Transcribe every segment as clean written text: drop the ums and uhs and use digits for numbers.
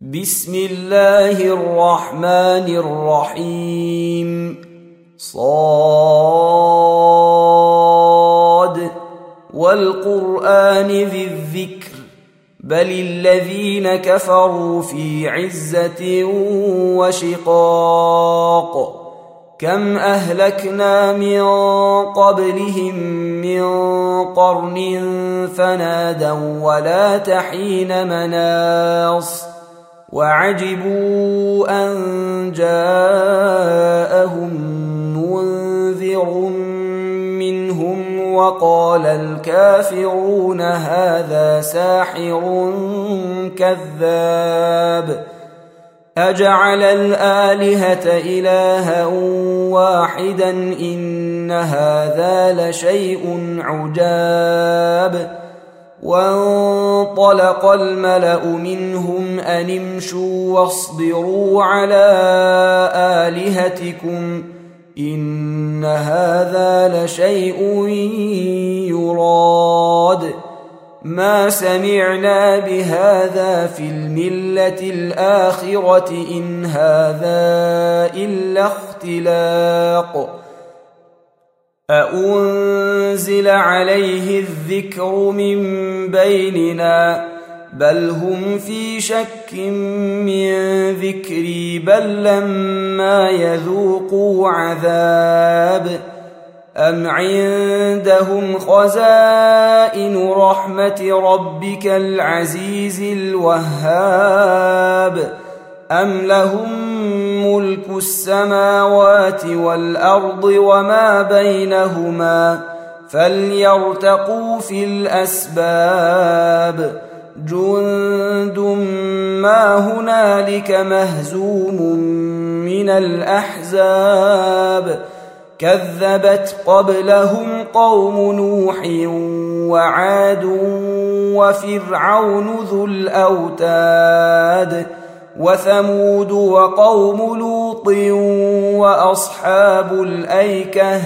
بسم الله الرحمن الرحيم صاد والقرآن ذي الذكر بل الذين كفروا في عزة وشقاق كم أهلكنا من قبلهم من قرن فنادوا ولا تحين مناص وعجبوا أن جاءهم منذر منهم وقال الكافرون هذا ساحر كذاب أجعل الآلهة إلها واحدا إن هذا لشيء عجاب وانطلق الملأ منهم أن امشوا واصبروا على آلهتكم إن هذا لشيء يراد ما سمعنا بهذا في الملة الآخرة إن هذا إلا اختلاق أأنزل عليه الذكر من بيننا بل هم في شك من ذكري بل لما يذوقوا عذاب أم عندهم خزائن رحمة ربك العزيز الوهاب أم لهم ملك السماوات والأرض وما بينهما فليرتقوا في الأسباب جند ما هنالك مهزوم من الأحزاب كذبت قبلهم قوم نوح وعاد وفرعون ذو الأوتاد وثمود وقوم لوط وأصحاب الأيكة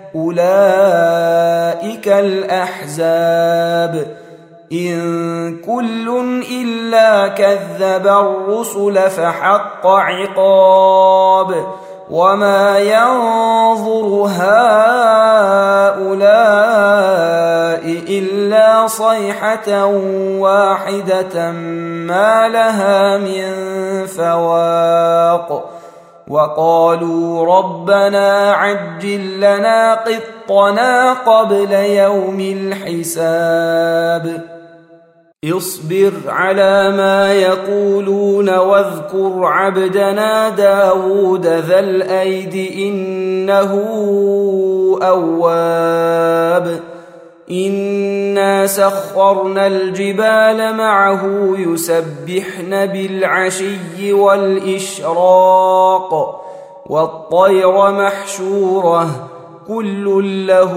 أولئك الأحزاب إن كل إلا كذب الرسل فحق عقاب وما ينظر هؤلاء إلا صيحة واحدة ما لها من فواق وقالوا ربنا عجل لنا قطنا قبل يوم الحساب اصبر على ما يقولون واذكر عبدنا داود ذا الأيد إنه أواب إنا سخرنا الجبال معه يسبحن بالعشي والإشراق والطير محشورة كل له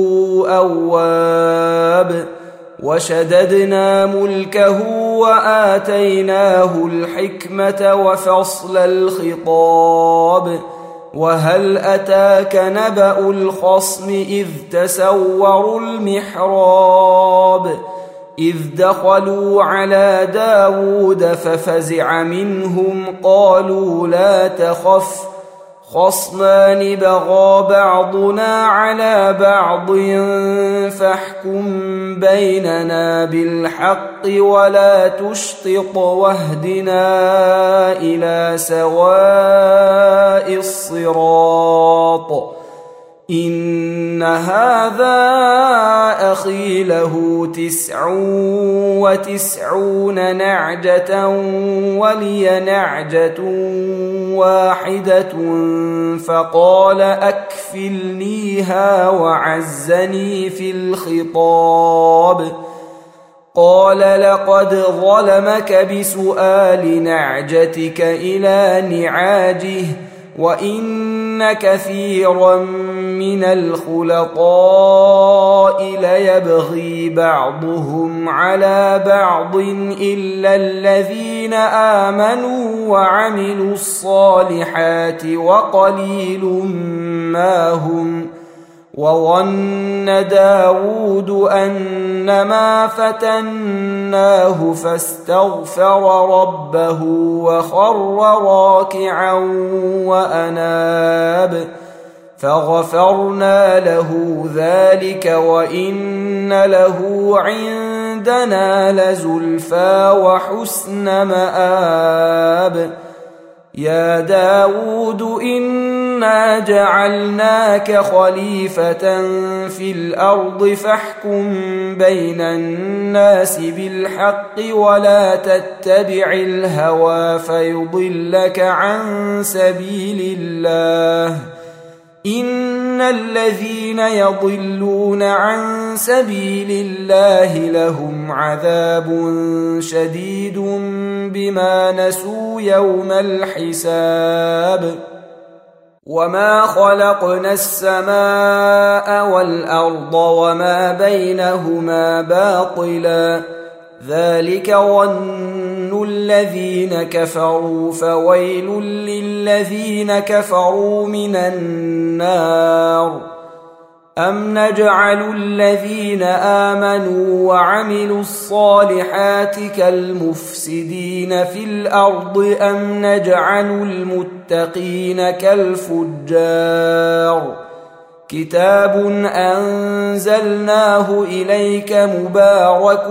أواب وشددنا ملكه وآتيناه الحكمة وفصل الخطاب وهل أتاك نبأ الخصم إذ تسوروا المحراب إذ دخلوا على داود ففزع منهم قالوا لا تخف خصمان بغى بعضنا على بعض فاحكم بيننا بالحق ولا تشطط واهدنا إلى سواء الصراط إن هذا أخي له 99 نعجة ولي نعجة واحدة فقال أكفلنيها وعزني في الخطاب قال لقد ظلمك بسؤال نعجتك إلى نعاجه وإن كثيرا من الخلطاء ليبغي بعضهم على بعض إلا الذين آمنوا وعملوا الصالحات وقليل ما هم وظن داود أنما فتناه فاستغفر ربه وخر راكعا وأناب فغفرنا له ذلك وإن له عندنا لزلفى وحسن مآب يا داود إنا جعلناك خليفة في الأرض فاحكم بين الناس بالحق ولا تتبع الهوى فيضلك عن سبيل الله إن الذين يضلون عن سبيل الله لهم عذاب شديد بما نسوا يوم الحساب وما خلقنا السماء والأرض وما بينهما باطلا ذلك ظن الذين كفروا فويل للذين كفروا من النار أم نجعل الذين آمنوا وعملوا الصالحات كالمفسدين في الأرض أم نجعل المتقين كالفجار كتاب أنزلناه إليك مبارك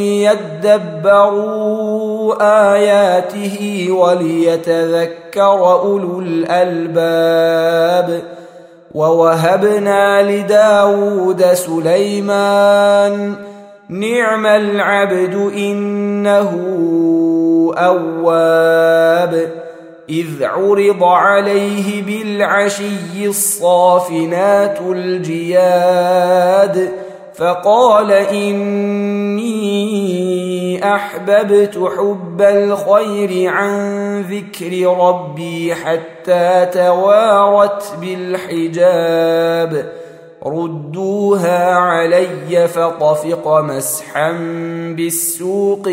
ليدبروا آياته وليتذكر أولو الألباب ووهبنا لداود سليمان نعم العبد إنه أواب إذ عرض عليه بالعشي الصافنات الجياد فقال إني أحببت حب الخير عن ذكر ربي حتى توارت بالحجاب ردوها علي فطفق مسحا بالسوق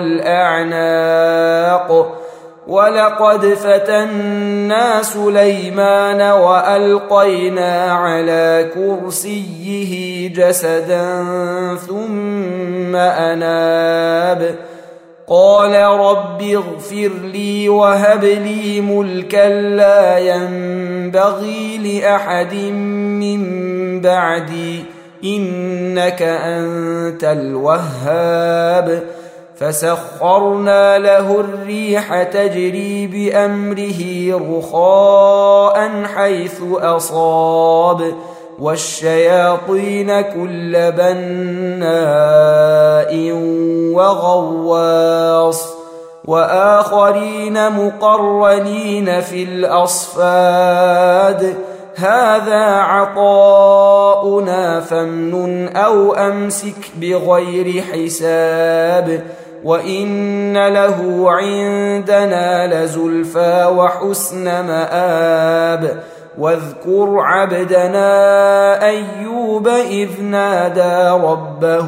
والأعناق ولقد فتنا سليمان وألقينا على كرسيه جسدا ثم أناب قال رب اغفر لي وهب لي ملكا لا ينبغي لأحد من بعدي إنك أنت الوهاب فسخرنا له الريح تجري بأمره رخاء حيث أصاب والشياطين كل بناء وغواص وآخرين مقرنين في الأصفاد هذا عطاؤنا فامنن أو أمسك بغير حساب وإن له عندنا لزلفى وحسن مآب واذكر عبدنا أيوب إذ نادى ربه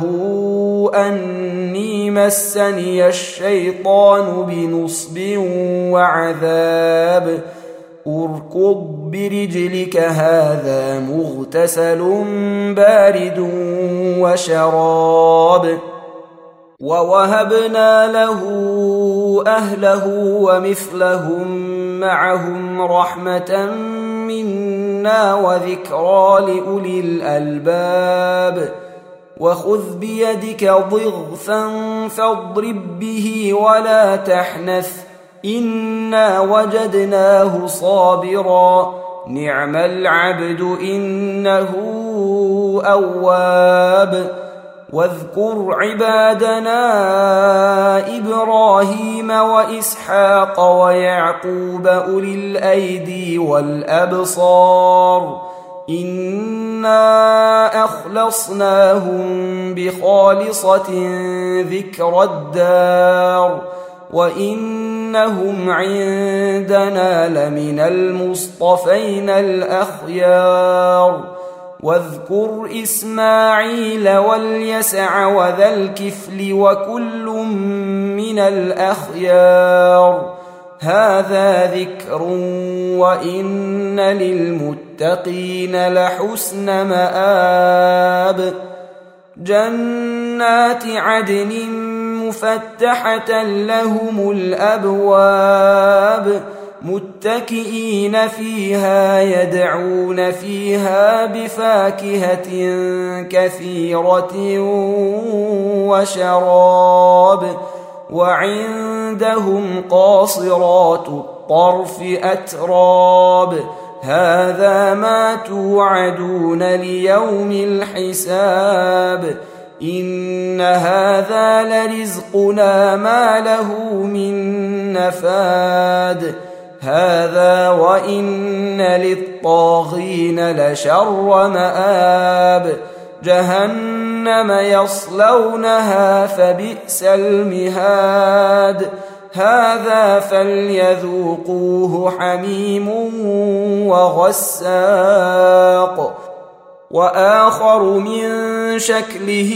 أني مسني الشيطان بنصب وعذاب اركض برجلك هذا مغتسل بارد وشراب ووهبنا له أهله ومثلهم معهم رحمة منا وذكرى لأولي الألباب وخذ بيدك ضغثا فاضرب به ولا تحنث إنا وجدناه صابرا نعم العبد إنه أواب واذكر عبادنا إبراهيم وإسحاق ويعقوب أولي الأيدي والأبصار إنا أخلصناهم بخالصة ذكر الدار وإنهم عندنا لمن المصطفين الأخيار واذكر إسماعيل واليسع وذا الكفل وكل من الأخيار هذا ذكر وإن للمتقين لحسن مآب جنات عدن مفتحة لهم الأبواب متكئين فيها يدعون فيها بفاكهة كثيرة وشراب وعندهم قاصرات الطرف أتراب هذا ما توعدون ليوم الحساب إن هذا لرزقنا ما له من نفاد هذا وإن للطاغين لشر مآب جهنم يصلونها فبئس المهاد هذا فليذوقوه حميم وغساق وآخر من شكله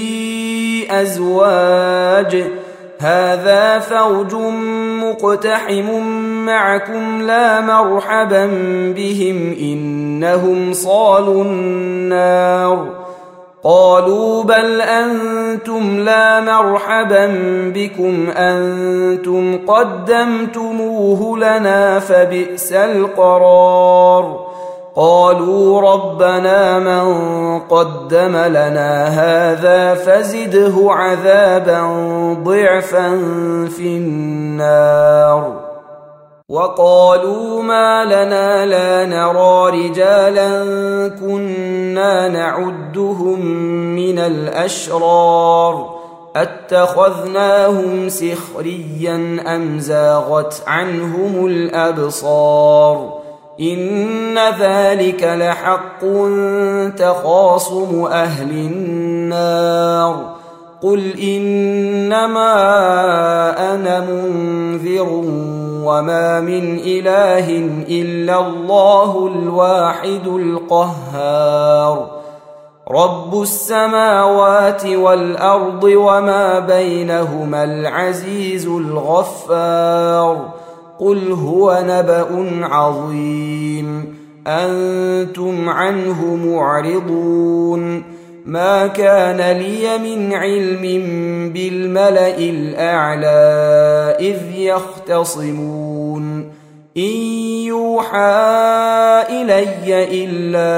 أزواج هذا فوج مقتحم معكم لا مرحبا بهم إنهم صالوا النار قالوا بل أنتم لا مرحبا بكم أنتم قدمتموه لنا فبئس القرار قالوا ربنا من قدم لنا هذا فزده عذابا ضعفا في النار وقالوا ما لنا لا نرى رجالا كنا نعدهم من الأشرار أتخذناهم سخريا أم زاغت عنهم الأبصار إن ذلك لحق تخاصم أهل النار قل إنما أنا منذر وما من إله إلا الله الواحد القهار رب السماوات والأرض وما بينهما العزيز الغفار قل هو نبأ عظيم أنتم عنه معرضون ما كان لي من علم بالملأ الأعلى إذ يختصمون إن يوحى إلي إلا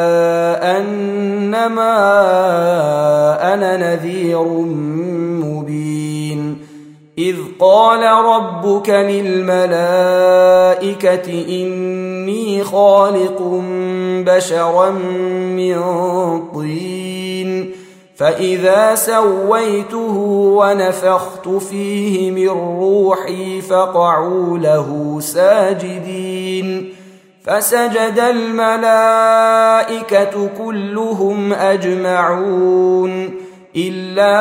أنما أنا نذير مبين إذ قال ربك للملائكة إني خالق بشرا من طين فإذا سويته ونفخت فيه من روحي فقعوا له ساجدين فسجد الملائكة كلهم أجمعون إلا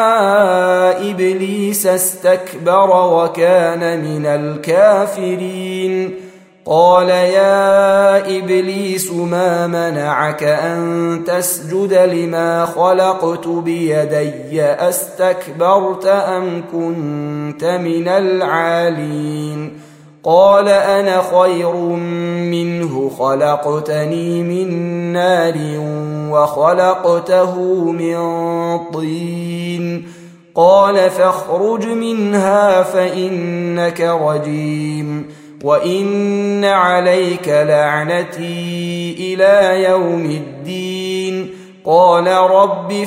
إبليس استكبر وكان من الكافرين قال يا إبليس ما منعك أن تسجد لما خلقت بيدي أستكبرت أم كنت من العالين قال أنا خير منه خلقتني من نار وخلقته من طين قال فاخرج منها فإنك رجيم وإن عليك لعنتي إلى يوم الدين قال رب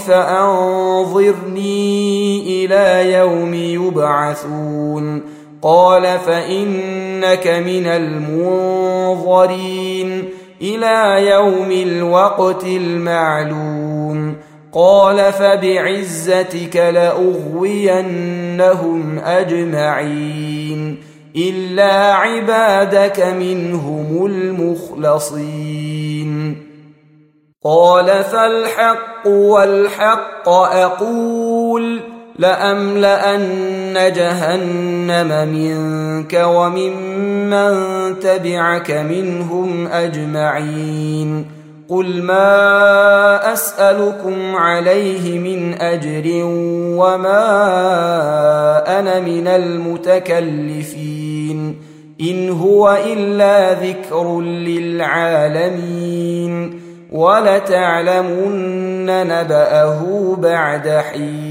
فأنظرني إلى يوم يبعثون قال فإنك من المنظرين إلى يوم الوقت المعلوم قال فبعزتك لأغوينهم أجمعين إلا عبادك منهم المخلصين قال فالحق والحق أقول لأملأن جهنم منك وممن تبعك منهم أجمعين قل ما أسألكم عليه من أجر وما أنا من المتكلفين إن هو إلا ذكر للعالمين ولتعلمن نبأه بعد حين.